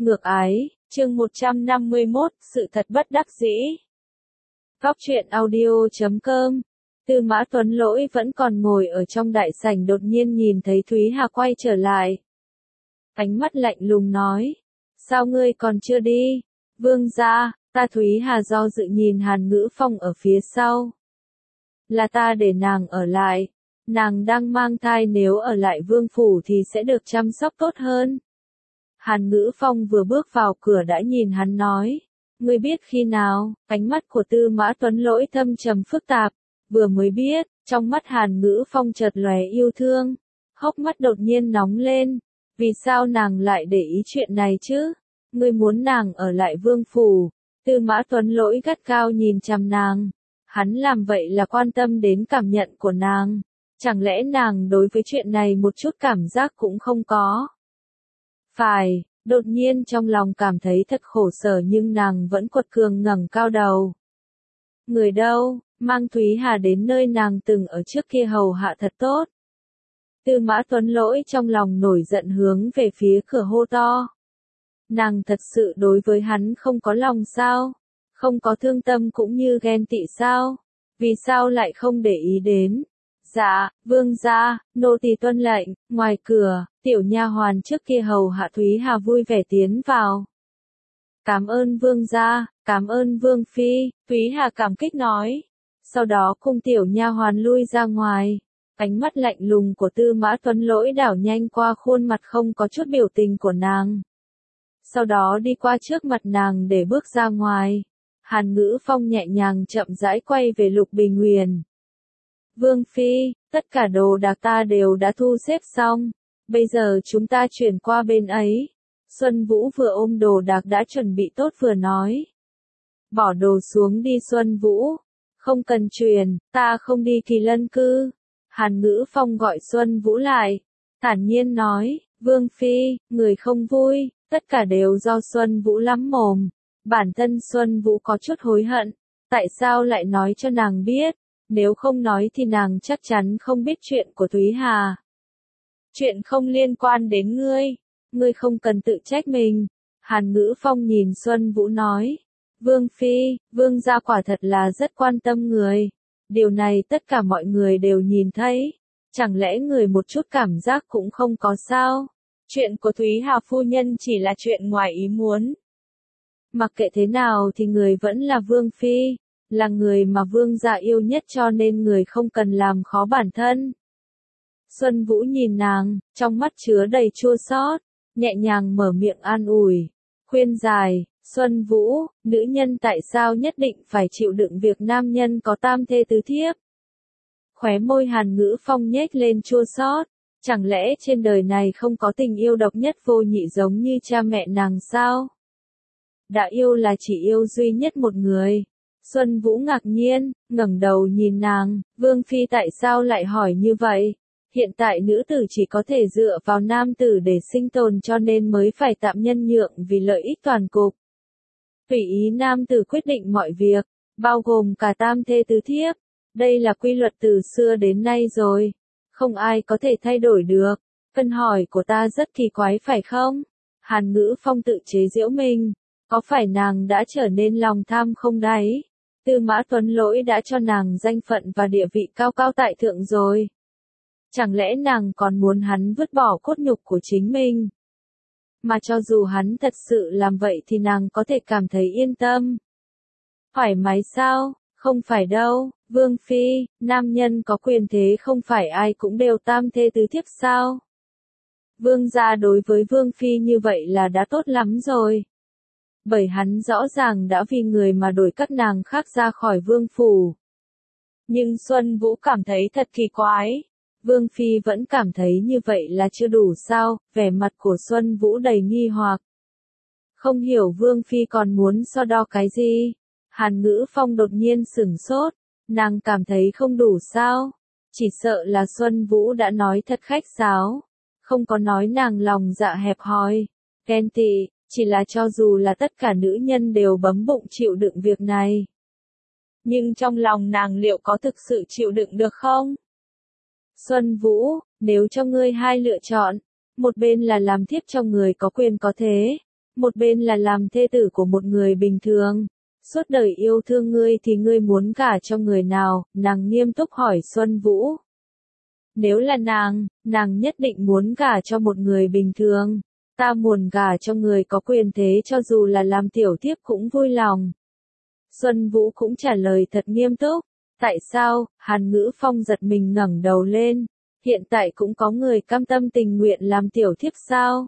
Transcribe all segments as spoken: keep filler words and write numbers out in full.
Ngược ái, chương một trăm năm mươi mốt, sự thật bất đắc dĩ. Góc truyện audio chấm com. Tư Mã Tuấn Lỗi vẫn còn ngồi ở trong đại sảnh, đột nhiên nhìn thấy Thúy Hà quay trở lại. Ánh mắt lạnh lùng nói, sao ngươi còn chưa đi? Vương gia, ta. Thúy Hà do dự nhìn Hàn Ngữ Phong ở phía sau. Là ta để nàng ở lại. Nàng đang mang thai, nếu ở lại vương phủ thì sẽ được chăm sóc tốt hơn. Hàn Ngữ Phong vừa bước vào cửa đã nhìn hắn nói, ngươi biết khi nào? Ánh mắt của Tư Mã Tuấn Lỗi thâm trầm phức tạp, vừa mới biết. Trong mắt Hàn Ngữ Phong chợt lóe yêu thương, hốc mắt đột nhiên nóng lên. Vì sao nàng lại để ý chuyện này chứ? Ngươi muốn nàng ở lại vương phủ? Tư Mã Tuấn Lỗi gắt gao nhìn chằm nàng. Hắn làm vậy là quan tâm đến cảm nhận của nàng. Chẳng lẽ nàng đối với chuyện này một chút cảm giác cũng không có? Phải, đột nhiên trong lòng cảm thấy thật khổ sở, nhưng nàng vẫn quật cường ngẩng cao đầu. Người đâu? Mang Thúy Hà đến nơi nàng từng ở trước kia hầu hạ thật tốt. Tư Mã Tuấn Lỗi trong lòng nổi giận hướng về phía cửa hô to. Nàng thật sự đối với hắn không có lòng sao? Không có thương tâm cũng như ghen tị sao? Vì sao lại không để ý đến? Dạ, vương gia, nô tỳ tuân lệnh. Ngoài cửa, tiểu nha hoàn trước kia hầu hạ Thúy Hà vui vẻ tiến vào. Cảm ơn vương gia, cảm ơn vương phi. Thúy Hà cảm kích nói. Sau đó cùng tiểu nha hoàn lui ra ngoài. Ánh mắt lạnh lùng của Tư Mã Tuấn Lỗi đảo nhanh qua khuôn mặt không có chút biểu tình của nàng. Sau đó đi qua trước mặt nàng để bước ra ngoài. Hàn Ngữ Phong nhẹ nhàng chậm rãi quay về Lục Bình Huyền. Vương phi, tất cả đồ đạc ta đều đã thu xếp xong. Bây giờ chúng ta chuyển qua bên ấy. Xuân Vũ vừa ôm đồ đạc đã chuẩn bị tốt vừa nói. Bỏ đồ xuống đi Xuân Vũ. Không cần chuyển, ta không đi Kỳ Lân cư. Hàn Ngữ Phong gọi Xuân Vũ lại. Thản nhiên nói, Vương phi, người không vui, tất cả đều do Xuân Vũ lắm mồm. Bản thân Xuân Vũ có chút hối hận. Tại sao lại nói cho nàng biết? Nếu không nói thì nàng chắc chắn không biết chuyện của Thúy Hà. Chuyện không liên quan đến ngươi. Ngươi không cần tự trách mình. Hàn Ngữ Phong nhìn Xuân Vũ nói. Vương phi, vương gia quả thật là rất quan tâm người. Điều này tất cả mọi người đều nhìn thấy. Chẳng lẽ người một chút cảm giác cũng không có sao? Chuyện của Thúy Hà phu nhân chỉ là chuyện ngoài ý muốn. Mặc kệ thế nào thì người vẫn là vương phi. Là người mà vương gia yêu nhất, cho nên người không cần làm khó bản thân. Xuân Vũ nhìn nàng, trong mắt chứa đầy chua xót, nhẹ nhàng mở miệng an ủi, khuyên giải, Xuân Vũ, nữ nhân tại sao nhất định phải chịu đựng việc nam nhân có tam thê tứ thiếp? Khóe môi Hàn Ngữ Phong nhếch lên chua xót, chẳng lẽ trên đời này không có tình yêu độc nhất vô nhị giống như cha mẹ nàng sao? Đã yêu là chỉ yêu duy nhất một người. Xuân Vũ ngạc nhiên, ngẩng đầu nhìn nàng, Vương phi tại sao lại hỏi như vậy? Hiện tại nữ tử chỉ có thể dựa vào nam tử để sinh tồn, cho nên mới phải tạm nhân nhượng vì lợi ích toàn cục. Tùy ý nam tử quyết định mọi việc, bao gồm cả tam thê tứ thiếp. Đây là quy luật từ xưa đến nay rồi. Không ai có thể thay đổi được. Câu hỏi của ta rất kỳ quái phải không? Hàn Ngữ Phong tự chế giễu mình. Có phải nàng đã trở nên lòng tham không đấy? Tư Mã Tuấn Lỗi đã cho nàng danh phận và địa vị cao cao tại thượng rồi. Chẳng lẽ nàng còn muốn hắn vứt bỏ cốt nhục của chính mình? Mà cho dù hắn thật sự làm vậy thì nàng có thể cảm thấy yên tâm. Thoải mái sao? Không phải đâu, Vương phi, nam nhân có quyền thế không phải ai cũng đều tam thê tứ thiếp sao? Vương gia đối với Vương phi như vậy là đã tốt lắm rồi. Bởi hắn rõ ràng đã vì người mà đuổi các nàng khác ra khỏi vương phủ. Nhưng Xuân Vũ cảm thấy thật kỳ quái. Vương phi vẫn cảm thấy như vậy là chưa đủ sao? Vẻ mặt của Xuân Vũ đầy nghi hoặc. Không hiểu Vương phi còn muốn so đo cái gì? Hàn Ngữ Phong đột nhiên sửng sốt. Nàng cảm thấy không đủ sao? Chỉ sợ là Xuân Vũ đã nói thật khách sáo. Không có nói nàng lòng dạ hẹp hòi, ghen tị. Chỉ là cho dù là tất cả nữ nhân đều bấm bụng chịu đựng việc này. Nhưng trong lòng nàng liệu có thực sự chịu đựng được không? Xuân Vũ, nếu cho ngươi hai lựa chọn, một bên là làm thiếp cho người có quyền có thế, một bên là làm thê tử của một người bình thường. Suốt đời yêu thương ngươi thì ngươi muốn gả cho người nào? Nàng nghiêm túc hỏi Xuân Vũ. Nếu là nàng, nàng nhất định muốn gả cho một người bình thường. Ta muốn gả cho người có quyền thế, cho dù là làm tiểu thiếp cũng vui lòng. Xuân Vũ cũng trả lời thật nghiêm túc. Tại sao? Hàn Ngữ Phong giật mình ngẩng đầu lên. Hiện tại cũng có người cam tâm tình nguyện làm tiểu thiếp sao?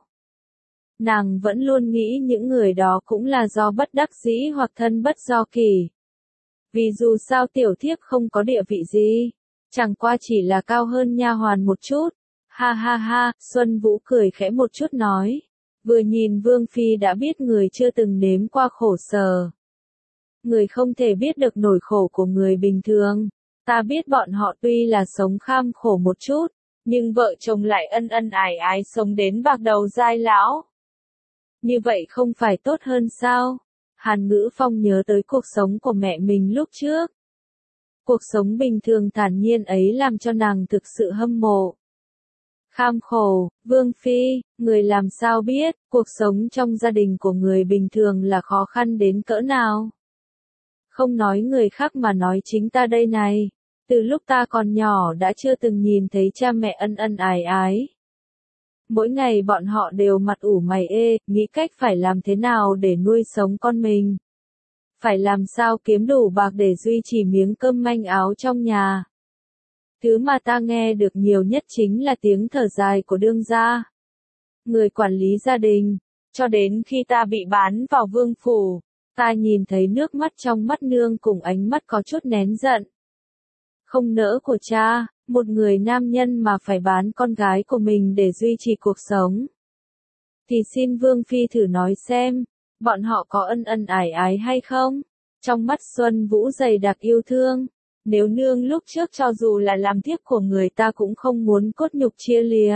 Nàng vẫn luôn nghĩ những người đó cũng là do bất đắc dĩ hoặc thân bất do kỳ. Vì dù sao tiểu thiếp không có địa vị gì, chẳng qua chỉ là cao hơn nha hoàn một chút. Ha ha ha, Xuân Vũ cười khẽ một chút nói. Vừa nhìn Vương Phi đã biết người chưa từng nếm qua khổ sở. Người không thể biết được nỗi khổ của người bình thường. Ta biết bọn họ tuy là sống kham khổ một chút, nhưng vợ chồng lại ân ân ái ái sống đến bạc đầu giai lão. Như vậy không phải tốt hơn sao? Hàn Ngữ Phong nhớ tới cuộc sống của mẹ mình lúc trước. Cuộc sống bình thường thản nhiên ấy làm cho nàng thực sự hâm mộ. Kham khổ, Vương Phi, người làm sao biết, cuộc sống trong gia đình của người bình thường là khó khăn đến cỡ nào? Không nói người khác mà nói chính ta đây này. Từ lúc ta còn nhỏ đã chưa từng nhìn thấy cha mẹ ân ân ái ái. Mỗi ngày bọn họ đều mặt ủ mày ê, nghĩ cách phải làm thế nào để nuôi sống con mình. Phải làm sao kiếm đủ bạc để duy trì miếng cơm manh áo trong nhà. Thứ mà ta nghe được nhiều nhất chính là tiếng thở dài của đương gia. Người quản lý gia đình, cho đến khi ta bị bán vào vương phủ, ta nhìn thấy nước mắt trong mắt nương cùng ánh mắt có chút nén giận. Không nỡ của cha, một người nam nhân mà phải bán con gái của mình để duy trì cuộc sống. Thì xin Vương Phi thử nói xem, bọn họ có ân ân ái ái hay không? Trong mắt Xuân Vũ dày đặc yêu thương. Nếu nương lúc trước cho dù là làm thiếp của người ta cũng không muốn cốt nhục chia lìa.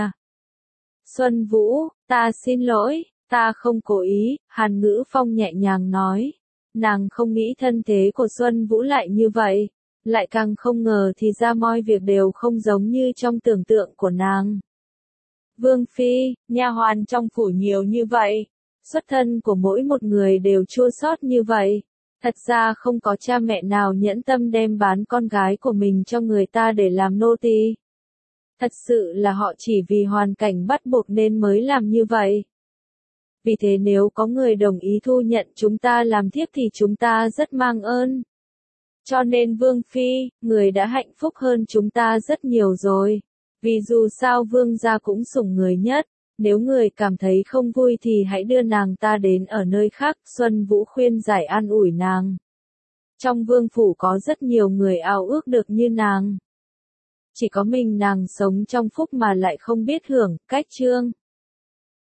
Xuân Vũ, ta xin lỗi, ta không cố ý, Hàn Ngữ Phong nhẹ nhàng nói. Nàng không nghĩ thân thế của Xuân Vũ lại như vậy. Lại càng không ngờ thì ra mọi việc đều không giống như trong tưởng tượng của nàng. Vương Phi, nha hoàn trong phủ nhiều như vậy. Xuất thân của mỗi một người đều chua xót như vậy. Thật ra không có cha mẹ nào nhẫn tâm đem bán con gái của mình cho người ta để làm nô tỳ. Thật sự là họ chỉ vì hoàn cảnh bắt buộc nên mới làm như vậy. Vì thế nếu có người đồng ý thu nhận chúng ta làm thiếp thì chúng ta rất mang ơn. Cho nên Vương Phi, người đã hạnh phúc hơn chúng ta rất nhiều rồi. Vì dù sao Vương gia cũng sủng người nhất. Nếu người cảm thấy không vui thì hãy đưa nàng ta đến ở nơi khác, Xuân Vũ khuyên giải an ủi nàng. Trong vương phủ có rất nhiều người ao ước được như nàng. Chỉ có mình nàng sống trong phúc mà lại không biết hưởng, cách chương.